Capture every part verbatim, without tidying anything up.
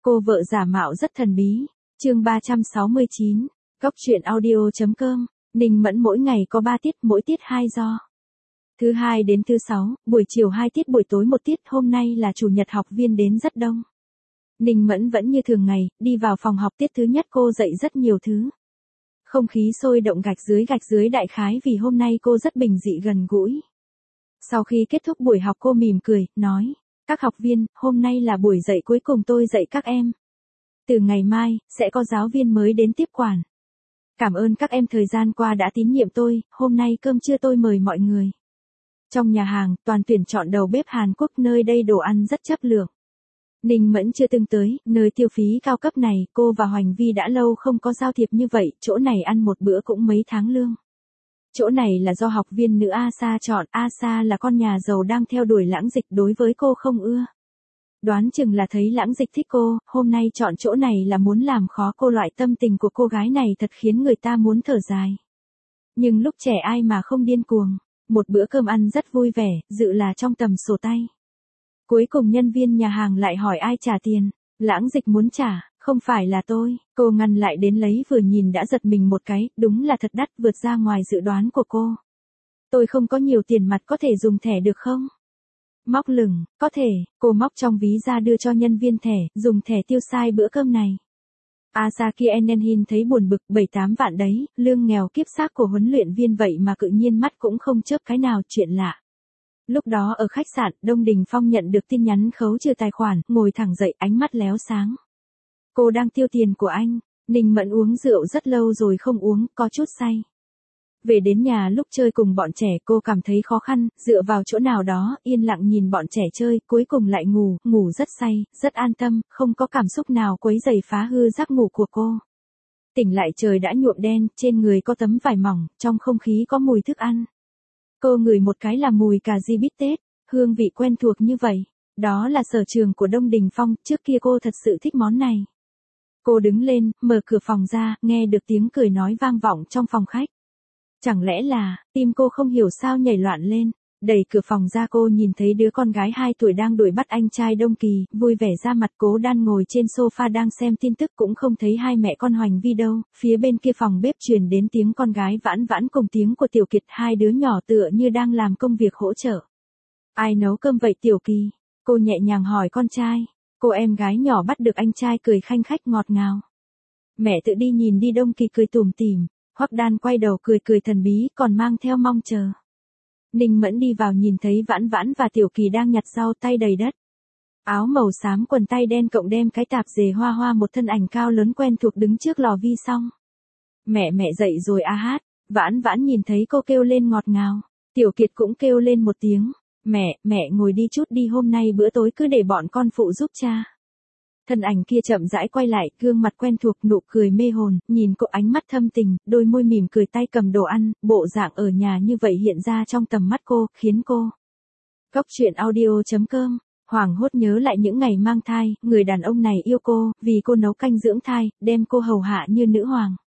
Cô vợ giả mạo rất thần bí. Chương ba trăm sáu mươi chín. Cóc truyện audio.com. Ninh Mẫn mỗi ngày có ba tiết, mỗi tiết hai do. Thứ hai đến thứ sáu, buổi chiều hai tiết, buổi tối một tiết. Hôm nay là chủ nhật, học viên đến rất đông. Ninh Mẫn vẫn như thường ngày, đi vào phòng học. Tiết thứ nhất cô dạy rất nhiều thứ. Không khí sôi động, gạch dưới gạch dưới, đại khái vì hôm nay cô rất bình dị gần gũi. Sau khi kết thúc buổi học cô mỉm cười, nói: các học viên, hôm nay là buổi dạy cuối cùng tôi dạy các em. Từ ngày mai, sẽ có giáo viên mới đến tiếp quản. Cảm ơn các em thời gian qua đã tín nhiệm tôi, hôm nay cơm trưa tôi mời mọi người. Trong nhà hàng, toàn tuyển chọn đầu bếp Hàn Quốc, nơi đây đồ ăn rất chất lượng. Ninh Mẫn chưa từng tới, nơi tiêu phí cao cấp này, cô và Hoành Vi đã lâu không có giao thiệp như vậy, chỗ này ăn một bữa cũng mấy tháng lương. Chỗ này là do học viên nữ Asa chọn, Asa là con nhà giàu đang theo đuổi Lãng Dịch, đối với cô không ưa. Đoán chừng là thấy Lãng Dịch thích cô, hôm nay chọn chỗ này là muốn làm khó cô. Loại tâm tình của cô gái này thật khiến người ta muốn thở dài. Nhưng lúc trẻ ai mà không điên cuồng, một bữa cơm ăn rất vui vẻ, dự là trong tầm sổ tay. Cuối cùng nhân viên nhà hàng lại hỏi ai trả tiền, Lãng Dịch muốn trả, không phải là tôi. Cô ngăn lại đến lấy, vừa nhìn đã giật mình một cái, đúng là thật đắt, vượt ra ngoài dự đoán của cô. Tôi không có nhiều tiền mặt, có thể dùng thẻ được không? Móc lửng, có thể. Cô móc trong ví ra đưa cho nhân viên thẻ, dùng thẻ tiêu xài bữa cơm này. Asaki Enenhin thấy buồn bực, bảy tám vạn đấy, lương nghèo kiếp xác của huấn luyện viên vậy mà cự nhiên mắt cũng không chớp cái nào, chuyện lạ. Lúc đó ở khách sạn, Đông Đình Phong nhận được tin nhắn khấu trừ tài khoản, ngồi thẳng dậy, ánh mắt léo sáng. Cô đang tiêu tiền của anh. Ninh Mẫn uống rượu rất lâu rồi không uống, có chút say. Về đến nhà lúc chơi cùng bọn trẻ cô cảm thấy khó khăn, dựa vào chỗ nào đó, yên lặng nhìn bọn trẻ chơi, cuối cùng lại ngủ, ngủ rất say, rất an tâm, không có cảm xúc nào quấy rầy phá hư giấc ngủ của cô. Tỉnh lại trời đã nhuộm đen, trên người có tấm vải mỏng, trong không khí có mùi thức ăn. Cô ngửi một cái là mùi cà ri bít tết, hương vị quen thuộc như vậy. Đó là sở trường của Đông Đình Phong, trước kia cô thật sự thích món này. Cô đứng lên, mở cửa phòng ra, nghe được tiếng cười nói vang vọng trong phòng khách. Chẳng lẽ là, tim cô không hiểu sao nhảy loạn lên. Đẩy cửa phòng ra cô nhìn thấy đứa con gái hai tuổi đang đuổi bắt anh trai Đông Kỳ, vui vẻ ra mặt. Cố Đan ngồi trên sofa đang xem tin tức, cũng không thấy hai mẹ con Hoành Vi đâu. Phía bên kia phòng bếp truyền đến tiếng con gái vãn vãn cùng tiếng của Tiểu Kiệt, hai đứa nhỏ tựa như đang làm công việc hỗ trợ. Ai nấu cơm vậy Tiểu Kỳ? Cô nhẹ nhàng hỏi con trai. Cô em gái nhỏ bắt được anh trai cười khanh khách ngọt ngào. Mẹ tự đi nhìn đi. Đông Kỳ cười tủm tỉm. Hoắc Đan quay đầu cười cười thần bí, còn mang theo mong chờ. Ninh Mẫn đi vào nhìn thấy Vãn Vãn và Tiểu Kỳ đang nhặt rau, tay đầy đất. Áo màu xám, quần tay đen cộng đem cái tạp dề hoa hoa, một thân ảnh cao lớn quen thuộc đứng trước lò vi song. Mẹ mẹ dậy rồi a hát. Vãn Vãn nhìn thấy cô kêu lên ngọt ngào. Tiểu Kiệt cũng kêu lên một tiếng. Mẹ, mẹ ngồi đi chút đi, hôm nay bữa tối cứ để bọn con phụ giúp cha. Thân ảnh kia chậm rãi quay lại, gương mặt quen thuộc, nụ cười mê hồn, nhìn cô ánh mắt thâm tình, đôi môi mỉm cười, tay cầm đồ ăn, bộ dạng ở nhà như vậy hiện ra trong tầm mắt cô, khiến cô. Cóc truyện audio.com. Hoảng hốt nhớ lại những ngày mang thai, người đàn ông này yêu cô, vì cô nấu canh dưỡng thai, đem cô hầu hạ như nữ hoàng.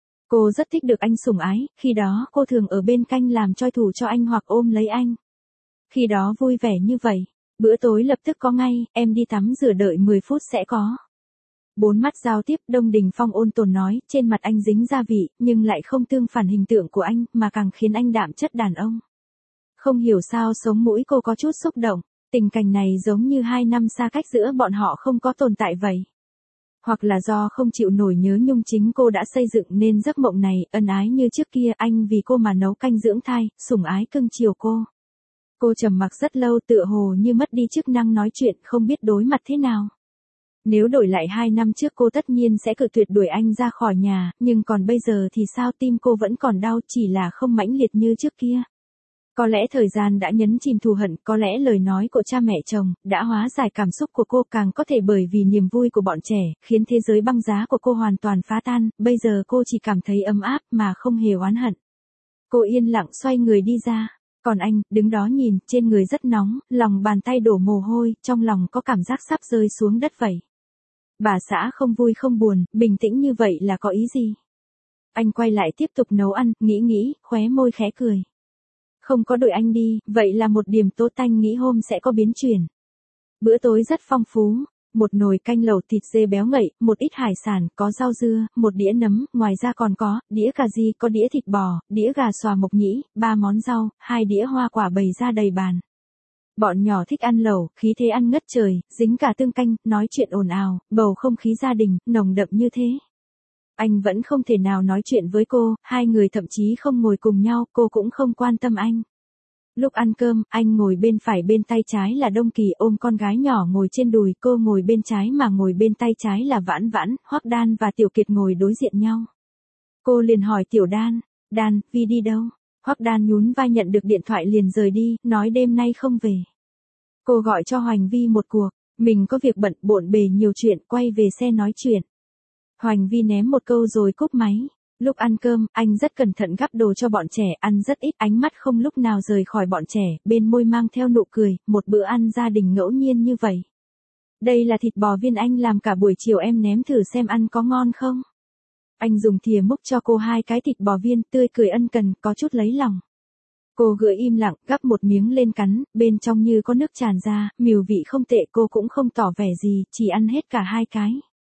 Cô rất thích được anh sủng ái, khi đó cô thường ở bên canh làm choi thủ cho anh hoặc ôm lấy anh. Khi đó vui vẻ như vậy. Bữa tối lập tức có ngay, em đi tắm rửa đợi mười phút sẽ có. Bốn mắt giao tiếp, Đông Đình Phong ôn tồn nói, trên mặt anh dính gia vị, nhưng lại không tương phản hình tượng của anh, mà càng khiến anh đạm chất đàn ông. Không hiểu sao sống mũi cô có chút xúc động, tình cảnh này giống như hai năm xa cách giữa bọn họ không có tồn tại vậy. Hoặc là do không chịu nổi nhớ nhung chính cô đã xây dựng nên giấc mộng này, ân ái như trước kia, anh vì cô mà nấu canh dưỡng thai, sủng ái cưng chiều cô. Cô trầm mặc rất lâu, tựa hồ như mất đi chức năng nói chuyện, không biết đối mặt thế nào. Nếu đổi lại hai năm trước cô tất nhiên sẽ cự tuyệt đuổi anh ra khỏi nhà, nhưng còn bây giờ thì sao, tim cô vẫn còn đau, chỉ là không mãnh liệt như trước kia. Có lẽ thời gian đã nhấn chìm thù hận, có lẽ lời nói của cha mẹ chồng đã hóa giải cảm xúc của cô, càng có thể bởi vì niềm vui của bọn trẻ, khiến thế giới băng giá của cô hoàn toàn phá tan, bây giờ cô chỉ cảm thấy ấm áp mà không hề oán hận. Cô yên lặng xoay người đi ra. Còn anh, đứng đó nhìn, trên người rất nóng, lòng bàn tay đổ mồ hôi, trong lòng có cảm giác sắp rơi xuống đất vậy. Bà xã không vui không buồn, bình tĩnh như vậy là có ý gì? Anh quay lại tiếp tục nấu ăn, nghĩ nghĩ, khóe môi khẽ cười. Không có đuổi anh đi, vậy là một điểm tốt, anh nghĩ hôm sẽ có biến chuyển. Bữa tối rất phong phú, Một nồi canh lẩu thịt dê béo ngậy, một ít hải sản, có rau dưa, một đĩa nấm, ngoài ra còn có, đĩa cà ri, có đĩa thịt bò, đĩa gà xòa mộc nhĩ, ba món rau, hai đĩa hoa quả bày ra đầy bàn. Bọn nhỏ thích ăn lẩu, khí thế ăn ngất trời, dính cả tương canh, nói chuyện ồn ào, bầu không khí gia đình, nồng đậm như thế. Anh vẫn không thể nào nói chuyện với cô, hai người thậm chí không ngồi cùng nhau, cô cũng không quan tâm anh. Lúc ăn cơm, anh ngồi bên phải, bên tay trái là Đông Kỳ ôm con gái nhỏ ngồi trên đùi, cô ngồi bên trái mà ngồi bên tay trái là Vãn Vãn, Hoắc Đan và Tiểu Kiệt ngồi đối diện nhau. Cô liền hỏi Tiểu Đan, Đan, Vi đi đâu? Hoắc Đan nhún vai nhận được điện thoại liền rời đi, nói đêm nay không về. Cô gọi cho Hoành Vi một cuộc, mình có việc bận bộn bề nhiều chuyện, quay về xe nói chuyện. Hoành Vi ném một câu rồi cúp máy. Lúc ăn cơm, anh rất cẩn thận gắp đồ cho bọn trẻ, ăn rất ít, ánh mắt không lúc nào rời khỏi bọn trẻ, bên môi mang theo nụ cười, một bữa ăn gia đình ngẫu nhiên như vậy. Đây là thịt bò viên anh làm cả buổi chiều, em nếm thử xem ăn có ngon không? Anh dùng thìa múc cho cô hai cái thịt bò viên, tươi cười ân cần, có chút lấy lòng. Cô gượng im lặng, gắp một miếng lên cắn, bên trong như có nước tràn ra, mùi vị không tệ, cô cũng không tỏ vẻ gì, chỉ ăn hết cả hai cái.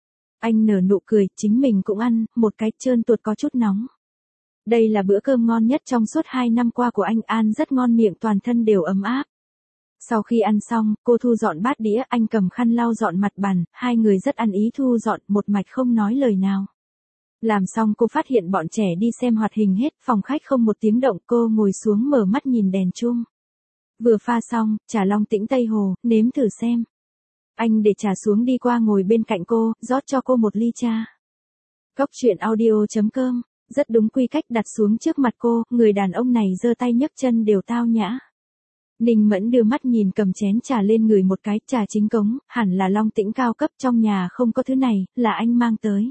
Anh nở nụ cười, chính mình cũng ăn, một cái trơn tuột có chút nóng. Đây là bữa cơm ngon nhất trong suốt hai năm qua của anh, ăn rất ngon miệng, toàn thân đều ấm áp. Sau khi ăn xong, cô thu dọn bát đĩa, anh cầm khăn lau dọn mặt bàn, hai người rất ăn ý thu dọn, một mạch không nói lời nào. Làm xong cô phát hiện bọn trẻ đi xem hoạt hình hết, phòng khách không một tiếng động, cô ngồi xuống mở mắt nhìn đèn chuông. Vừa pha xong, trà Long Tĩnh Tây Hồ, nếm thử xem. Anh để trà xuống đi qua ngồi bên cạnh cô, rót cho cô một ly trà. Cóc truyện audio chấm com, rất đúng quy cách đặt xuống trước mặt cô, người đàn ông này giơ tay nhấc chân đều tao nhã. Ninh Mẫn đưa mắt nhìn cầm chén trà lên người một cái, trà chính cống, hẳn là Long Tĩnh cao cấp, trong nhà không có thứ này, là anh mang tới.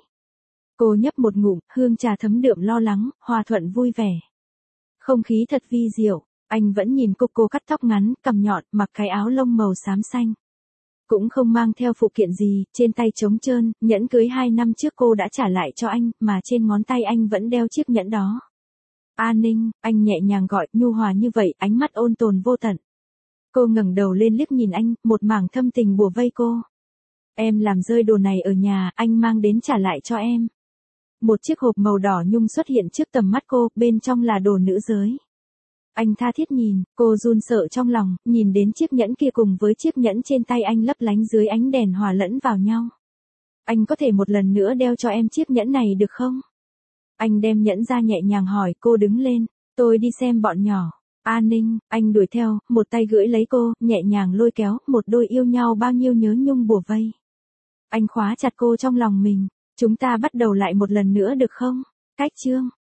Cô nhấp một ngụm, hương trà thấm đượm lo lắng, hòa thuận vui vẻ. Không khí thật vi diệu, anh vẫn nhìn cô, cô cắt tóc ngắn, cằm nhọn, mặc cái áo lông màu xám xanh. Cũng không mang theo phụ kiện gì, trên tay trống trơn, nhẫn cưới hai năm trước cô đã trả lại cho anh, mà trên ngón tay anh vẫn đeo chiếc nhẫn đó. A Ninh, anh nhẹ nhàng gọi, nhu hòa như vậy, ánh mắt ôn tồn vô tận. Cô ngẩng đầu lên liếc nhìn anh, một mảng thâm tình bủa vây cô. Em làm rơi đồ này ở nhà, anh mang đến trả lại cho em. Một chiếc hộp màu đỏ nhung xuất hiện trước tầm mắt cô, bên trong là đồ nữ giới. Anh tha thiết nhìn, cô run sợ trong lòng, nhìn đến chiếc nhẫn kia cùng với chiếc nhẫn trên tay anh lấp lánh dưới ánh đèn hòa lẫn vào nhau. Anh có thể một lần nữa đeo cho em chiếc nhẫn này được không? Anh đem nhẫn ra nhẹ nhàng hỏi, cô đứng lên, tôi đi xem bọn nhỏ. A Ninh, anh đuổi theo, một tay gưỡi lấy cô, nhẹ nhàng lôi kéo, một đôi yêu nhau bao nhiêu nhớ nhung bủa vây. Anh khóa chặt cô trong lòng mình, chúng ta bắt đầu lại một lần nữa được không? Cách chương